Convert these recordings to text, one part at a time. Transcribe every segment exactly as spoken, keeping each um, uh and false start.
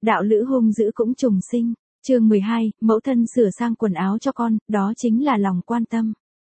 đạo lữ hung dữ cũng trùng sinh. Chương mười hai, mẫu thân sửa sang quần áo cho con, đó chính là lòng quan tâm.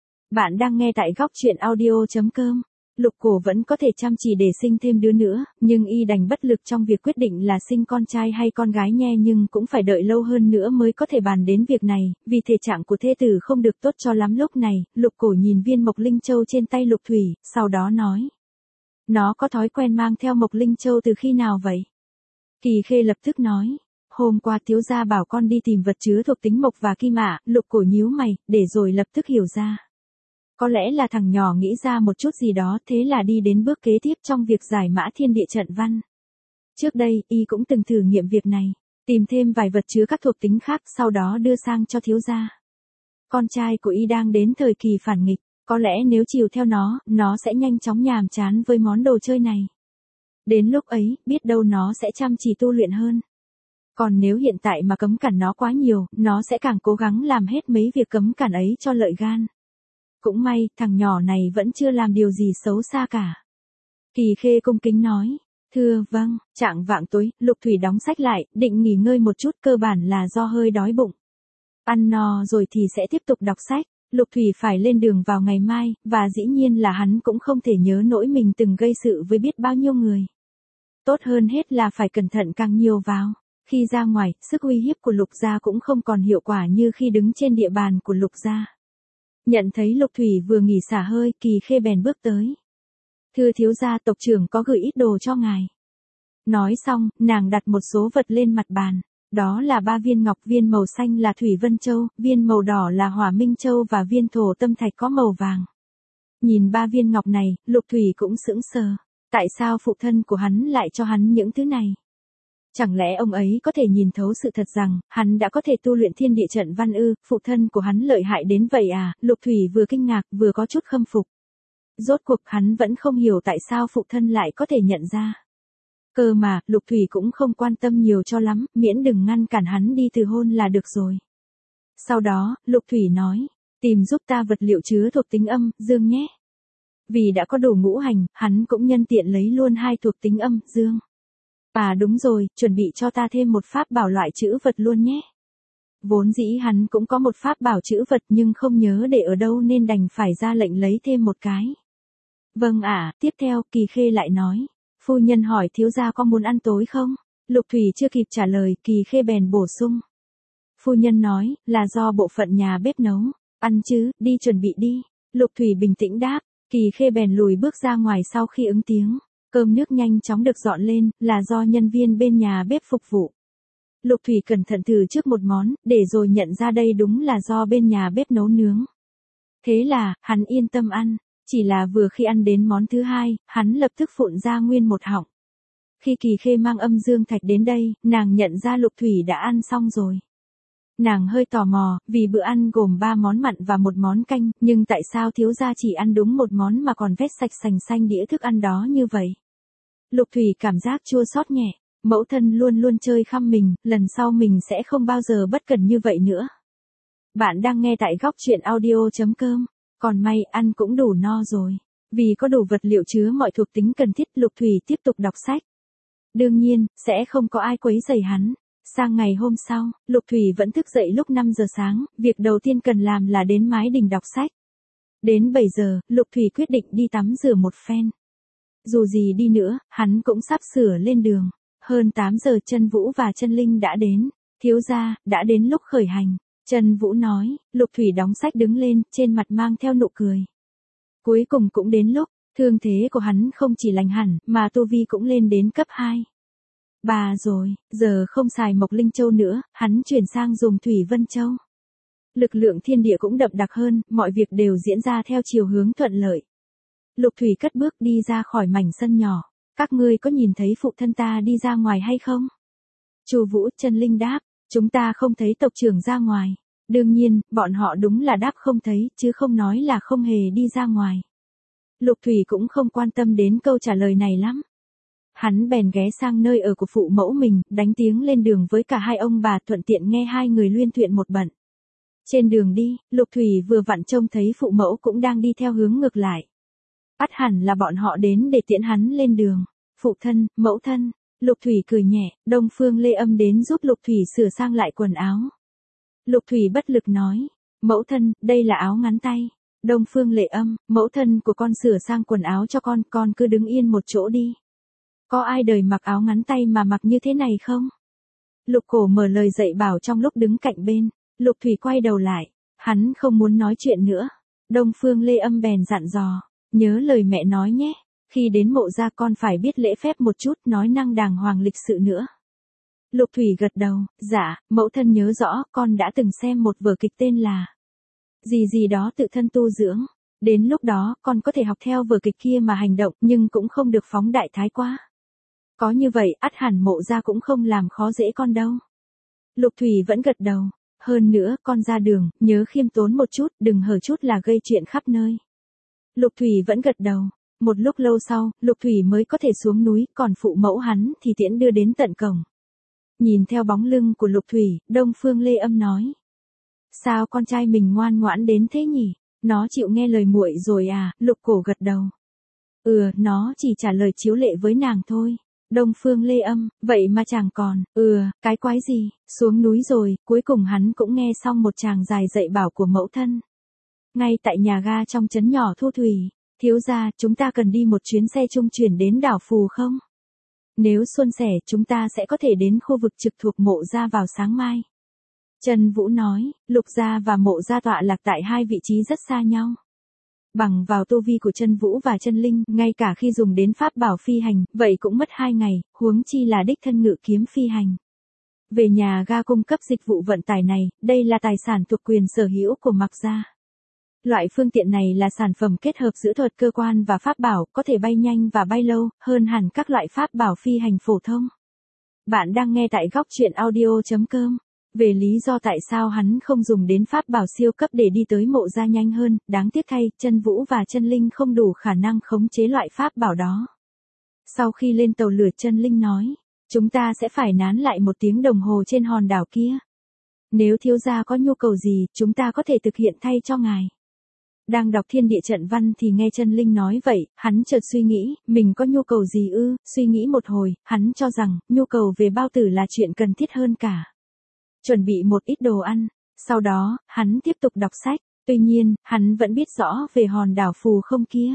Bạn đang nghe tại góc truyện audio chấm com. Lục Cổ vẫn có thể chăm chỉ để sinh thêm đứa nữa, nhưng y đành bất lực trong việc quyết định là sinh con trai hay con gái nhe, nhưng cũng phải đợi lâu hơn nữa mới có thể bàn đến việc này, vì thể trạng của thê tử không được tốt cho lắm. Lúc này, Lục Cổ nhìn viên Mộc Linh Châu trên tay Lục Thủy, sau đó nói: "Nó có thói quen mang theo Mộc Linh Châu từ khi nào vậy?" Kỳ Khê lập tức nói: "Hôm qua thiếu gia bảo con đi tìm vật chứa thuộc tính mộc và kim ạ." Lục Cổ nhíu mày, để rồi lập tức hiểu ra. Có lẽ là thằng nhỏ nghĩ ra một chút gì đó, thế là đi đến bước kế tiếp trong việc giải mã thiên địa trận văn. Trước đây, y cũng từng thử nghiệm việc này, tìm thêm vài vật chứa các thuộc tính khác, sau đó đưa sang cho thiếu gia. Con trai của y đang đến thời kỳ phản nghịch, có lẽ nếu chiều theo nó, nó sẽ nhanh chóng nhàm chán với món đồ chơi này. Đến lúc ấy, biết đâu nó sẽ chăm chỉ tu luyện hơn. Còn nếu hiện tại mà cấm cản nó quá nhiều, nó sẽ càng cố gắng làm hết mấy việc cấm cản ấy cho lợi gan. Cũng may, thằng nhỏ này vẫn chưa làm điều gì xấu xa cả. Kỳ Khê cung kính nói: "Thưa vâng." Chạng vạng tối, Lục Thủy đóng sách lại, định nghỉ ngơi một chút, cơ bản là do hơi đói bụng. Ăn no rồi thì sẽ tiếp tục đọc sách. Lục Thủy phải lên đường vào ngày mai, và dĩ nhiên là hắn cũng không thể nhớ nỗi mình từng gây sự với biết bao nhiêu người. Tốt hơn hết là phải cẩn thận càng nhiều vào. Khi ra ngoài, sức uy hiếp của Lục gia cũng không còn hiệu quả như khi đứng trên địa bàn của Lục gia. Nhận thấy Lục Thủy vừa nghỉ xả hơi, Kỳ Khê bèn bước tới. "Thưa thiếu gia, tộc trưởng có gửi ít đồ cho ngài." Nói xong, nàng đặt một số vật lên mặt bàn. Đó là ba viên ngọc, viên màu xanh là Thủy Vân Châu, viên màu đỏ là Hỏa Minh Châu và viên thổ tâm thạch có màu vàng. Nhìn ba viên ngọc này, Lục Thủy cũng sững sờ. Tại sao phụ thân của hắn lại cho hắn những thứ này? Chẳng lẽ ông ấy có thể nhìn thấu sự thật rằng, hắn đã có thể tu luyện thiên địa trận văn ư? Phụ thân của hắn lợi hại đến vậy à? Lục Thủy vừa kinh ngạc vừa có chút khâm phục. Rốt cuộc hắn vẫn không hiểu tại sao phụ thân lại có thể nhận ra. Cơ mà, Lục Thủy cũng không quan tâm nhiều cho lắm, miễn đừng ngăn cản hắn đi từ hôn là được rồi. Sau đó, Lục Thủy nói: "Tìm giúp ta vật liệu chứa thuộc tính âm, dương nhé." Vì đã có đủ ngũ hành, hắn cũng nhân tiện lấy luôn hai thuộc tính âm, dương. "À đúng rồi, chuẩn bị cho ta thêm một pháp bảo loại chữ vật luôn nhé." Vốn dĩ hắn cũng có một pháp bảo chữ vật nhưng không nhớ để ở đâu nên đành phải ra lệnh lấy thêm một cái. "Vâng ạ." Tiếp theo, Kỳ Khê lại nói: "Phu nhân hỏi thiếu gia có muốn ăn tối không?" Lục Thủy chưa kịp trả lời, Kỳ Khê bèn bổ sung: "Phu nhân nói, là do bộ phận nhà bếp nấu." "Ăn chứ, đi chuẩn bị đi." Lục Thủy bình tĩnh đáp. Kỳ Khê bèn lùi bước ra ngoài sau khi ứng tiếng. Cơm nước nhanh chóng được dọn lên, là do nhân viên bên nhà bếp phục vụ. Lục Thủy cẩn thận thử trước một món, để rồi nhận ra đây đúng là do bên nhà bếp nấu nướng. Thế là, hắn yên tâm ăn. Chỉ là vừa khi ăn đến món thứ hai, hắn lập tức phụn ra nguyên một họng. Khi Kỳ Khê mang âm dương thạch đến đây, nàng nhận ra Lục Thủy đã ăn xong rồi. Nàng hơi tò mò, vì bữa ăn gồm ba món mặn và một món canh, nhưng tại sao thiếu gia chỉ ăn đúng một món mà còn vét sạch sành xanh đĩa thức ăn đó như vậy? Lục Thủy cảm giác chua xót nhẹ, mẫu thân luôn luôn chơi khăm mình, lần sau mình sẽ không bao giờ bất cẩn như vậy nữa. Bạn đang nghe tại góc truyện audio chấm com. Còn may, ăn cũng đủ no rồi. Vì có đủ vật liệu chứa mọi thuộc tính cần thiết, Lục Thủy tiếp tục đọc sách. Đương nhiên, sẽ không có ai quấy rầy hắn. Sang ngày hôm sau, Lục Thủy vẫn thức dậy lúc năm giờ sáng, việc đầu tiên cần làm là đến mái đình đọc sách. Đến bảy giờ, Lục Thủy quyết định đi tắm rửa một phen. Dù gì đi nữa, hắn cũng sắp sửa lên đường. Hơn tám giờ Chân Vũ và Chân Linh đã đến. "Thiếu gia, đã đến lúc khởi hành." Chân Vũ nói. Lục Thủy đóng sách đứng lên, trên mặt mang theo nụ cười. Cuối cùng cũng đến lúc, thương thế của hắn không chỉ lành hẳn, mà tu vi cũng lên đến cấp hai. Bà rồi, giờ không xài Mộc Linh Châu nữa, hắn chuyển sang dùng Thủy Vân Châu. Lực lượng thiên địa cũng đậm đặc hơn, mọi việc đều diễn ra theo chiều hướng thuận lợi. Lục Thủy cất bước đi ra khỏi mảnh sân nhỏ. "Các ngươi có nhìn thấy phụ thân ta đi ra ngoài hay không?" Chu Vũ, Chân Linh đáp. "Chúng ta không thấy tộc trưởng ra ngoài." Đương nhiên, bọn họ đúng là đáp không thấy, chứ không nói là không hề đi ra ngoài. Lục Thủy cũng không quan tâm đến câu trả lời này lắm. Hắn bèn ghé sang nơi ở của phụ mẫu mình, đánh tiếng lên đường với cả hai ông bà, thuận tiện nghe hai người luyên thuyện một bận. Trên đường đi, Lục Thủy vừa vặn trông thấy phụ mẫu cũng đang đi theo hướng ngược lại. Ắt hẳn là bọn họ đến để tiễn hắn lên đường. "Phụ thân, mẫu thân." Lục Thủy cười nhẹ, Đông Phương Lê Âm đến giúp Lục Thủy sửa sang lại quần áo. Lục Thủy bất lực nói, mẫu thân, đây là áo ngắn tay. Đông Phương Lệ Âm, mẫu thân của con sửa sang quần áo cho con, con cứ đứng yên một chỗ đi. Có ai đời mặc áo ngắn tay mà mặc như thế này không? Lục Cổ mở lời dạy bảo trong lúc đứng cạnh bên. Lục Thủy quay đầu lại, hắn không muốn nói chuyện nữa. Đông Phương Lê Âm bèn dặn dò, nhớ lời mẹ nói nhé, khi đến mộ gia con phải biết lễ phép một chút, nói năng đàng hoàng lịch sự nữa. Lục Thủy gật đầu, dạ, mẫu thân nhớ rõ, con đã từng xem một vở kịch tên là gì gì đó tự thân tu dưỡng. Đến lúc đó, con có thể học theo vở kịch kia mà hành động, nhưng cũng không được phóng đại thái quá. Có như vậy, ắt hẳn mộ gia cũng không làm khó dễ con đâu. Lục Thủy vẫn gật đầu, hơn nữa, con ra đường, nhớ khiêm tốn một chút, đừng hở chút là gây chuyện khắp nơi. Lục Thủy vẫn gật đầu. Một lúc lâu sau, Lục Thủy mới có thể xuống núi, còn phụ mẫu hắn thì tiễn đưa đến tận cổng. Nhìn theo bóng lưng của Lục Thủy, Đông Phương Lê Âm nói. Sao con trai mình ngoan ngoãn đến thế nhỉ? Nó chịu nghe lời muội rồi à? Lục Cổ gật đầu. Ừ, nó chỉ trả lời chiếu lệ với nàng thôi. Đông Phương Lê Âm, vậy mà chàng còn, ừ, cái quái gì, xuống núi rồi, cuối cùng hắn cũng nghe xong một tràng dài dạy bảo của mẫu thân. Ngay tại nhà ga trong trấn nhỏ Thu Thủy, thiếu gia, chúng ta cần đi một chuyến xe trung chuyển đến đảo Phù không? Nếu suôn sẻ, chúng ta sẽ có thể đến khu vực trực thuộc mộ gia vào sáng mai. Trần Vũ nói, Lục gia và mộ gia tọa lạc tại hai vị trí rất xa nhau. Bằng vào tu vi của Trân Vũ và Trân Linh, ngay cả khi dùng đến pháp bảo phi hành, vậy cũng mất hai ngày, huống chi là đích thân ngự kiếm phi hành. Về nhà ga cung cấp dịch vụ vận tải này, đây là tài sản thuộc quyền sở hữu của Mạc gia. Loại phương tiện này là sản phẩm kết hợp giữa thuật cơ quan và pháp bảo, có thể bay nhanh và bay lâu, hơn hẳn các loại pháp bảo phi hành phổ thông. Bạn đang nghe tại góc truyện audio chấm com. Về lý do tại sao hắn không dùng đến pháp bảo siêu cấp để đi tới mộ gia nhanh hơn, đáng tiếc thay, Trân Vũ và Trân Linh không đủ khả năng khống chế loại pháp bảo đó. Sau khi lên tàu lửa, Trân Linh nói, chúng ta sẽ phải nán lại một tiếng đồng hồ trên hòn đảo kia. Nếu thiếu gia có nhu cầu gì, chúng ta có thể thực hiện thay cho ngài. Đang đọc thiên địa trận văn thì nghe Trân Linh nói vậy, hắn chợt suy nghĩ, mình có nhu cầu gì ư, suy nghĩ một hồi, hắn cho rằng, nhu cầu về bao tử là chuyện cần thiết hơn cả. Chuẩn bị một ít đồ ăn, sau đó, hắn tiếp tục đọc sách, tuy nhiên, hắn vẫn biết rõ về hòn đảo Phù không kia.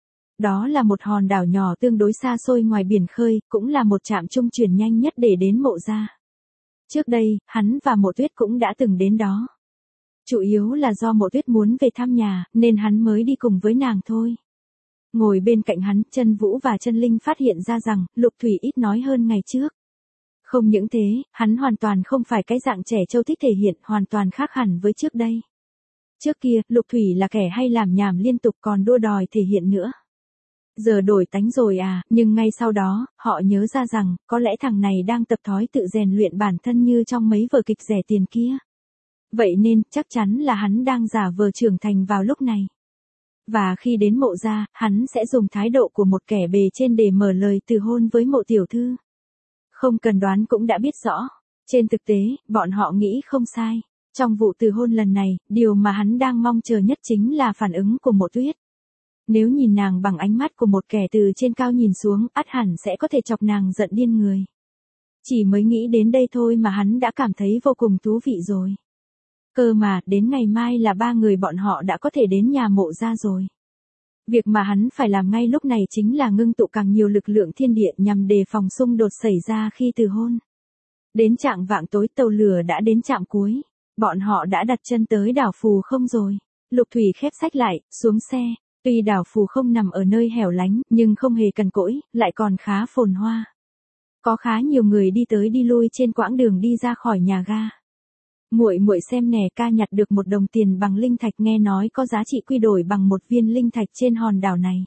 Đó là một hòn đảo nhỏ tương đối xa xôi ngoài biển khơi, cũng là một trạm trung chuyển nhanh nhất để đến mộ gia. Trước đây, hắn và Mộ Tuyết cũng đã từng đến đó. Chủ yếu là do Mộ Tuyết muốn về thăm nhà, nên hắn mới đi cùng với nàng thôi. Ngồi bên cạnh hắn, Trân Vũ và Trân Linh phát hiện ra rằng, Lục Thủy ít nói hơn ngày trước. Không những thế, hắn hoàn toàn không phải cái dạng trẻ trâu thích thể hiện, hoàn toàn khác hẳn với trước đây. Trước kia, Lục Thủy là kẻ hay làm nhảm liên tục còn đua đòi thể hiện nữa. Giờ đổi tánh rồi à, nhưng ngay sau đó, họ nhớ ra rằng, có lẽ thằng này đang tập thói tự rèn luyện bản thân như trong mấy vở kịch rẻ tiền kia. Vậy nên, chắc chắn là hắn đang giả vờ trưởng thành vào lúc này. Và khi đến mộ gia, hắn sẽ dùng thái độ của một kẻ bề trên để mở lời từ hôn với Mộ tiểu thư. Không cần đoán cũng đã biết rõ. Trên thực tế, bọn họ nghĩ không sai. Trong vụ từ hôn lần này, điều mà hắn đang mong chờ nhất chính là phản ứng của Mộ Tuyết. Nếu nhìn nàng bằng ánh mắt của một kẻ từ trên cao nhìn xuống, ắt hẳn sẽ có thể chọc nàng giận điên người. Chỉ mới nghĩ đến đây thôi mà hắn đã cảm thấy vô cùng thú vị rồi. Cơ mà, đến ngày mai là ba người bọn họ đã có thể đến nhà mộ gia rồi. Việc mà hắn phải làm ngay lúc này chính là ngưng tụ càng nhiều lực lượng thiên địa nhằm đề phòng xung đột xảy ra khi từ hôn. Đến chạng vạng tối, tàu lửa đã đến trạm cuối. Bọn họ đã đặt chân tới đảo Phù không rồi. Lục Thủy khép sách lại, xuống xe. Tuy đảo Phù không nằm ở nơi hẻo lánh, nhưng không hề cằn cỗi, lại còn khá phồn hoa. Có khá nhiều người đi tới đi lui trên quãng đường đi ra khỏi nhà ga. Muội muội xem nè, ca nhặt được một đồng tiền bằng linh thạch, nghe nói có giá trị quy đổi bằng một viên linh thạch trên hòn đảo này.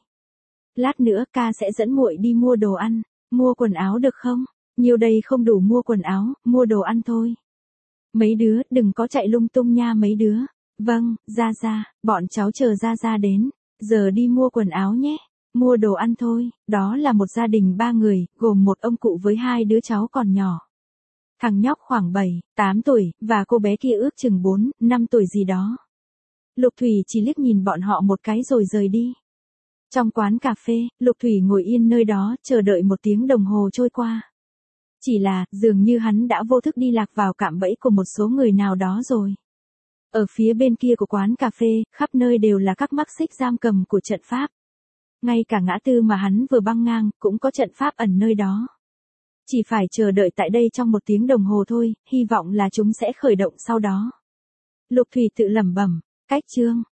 Lát nữa ca sẽ dẫn muội đi mua đồ ăn, mua quần áo được không? Nhiều đây không đủ mua quần áo, mua đồ ăn thôi. Mấy đứa, đừng có chạy lung tung nha mấy đứa. Vâng, ra ra, bọn cháu chờ ra ra đến. Giờ đi mua quần áo nhé. Mua đồ ăn thôi. Đó là một gia đình ba người, gồm một ông cụ với hai đứa cháu còn nhỏ. Thằng nhóc khoảng bảy, tám tuổi, và cô bé kia ước chừng bốn, năm tuổi gì đó. Lục Thủy chỉ liếc nhìn bọn họ một cái rồi rời đi. Trong quán cà phê, Lục Thủy ngồi yên nơi đó, chờ đợi một tiếng đồng hồ trôi qua. Chỉ là, dường như hắn đã vô thức đi lạc vào cạm bẫy của một số người nào đó rồi. Ở phía bên kia của quán cà phê, khắp nơi đều là các mắc xích giam cầm của trận pháp. Ngay cả ngã tư mà hắn vừa băng ngang, cũng có trận pháp ẩn nơi đó. Chỉ phải chờ đợi tại đây trong một tiếng đồng hồ thôi, hy vọng là chúng sẽ khởi động sau đó. Lục Thủy tự lẩm bẩm, cách chương.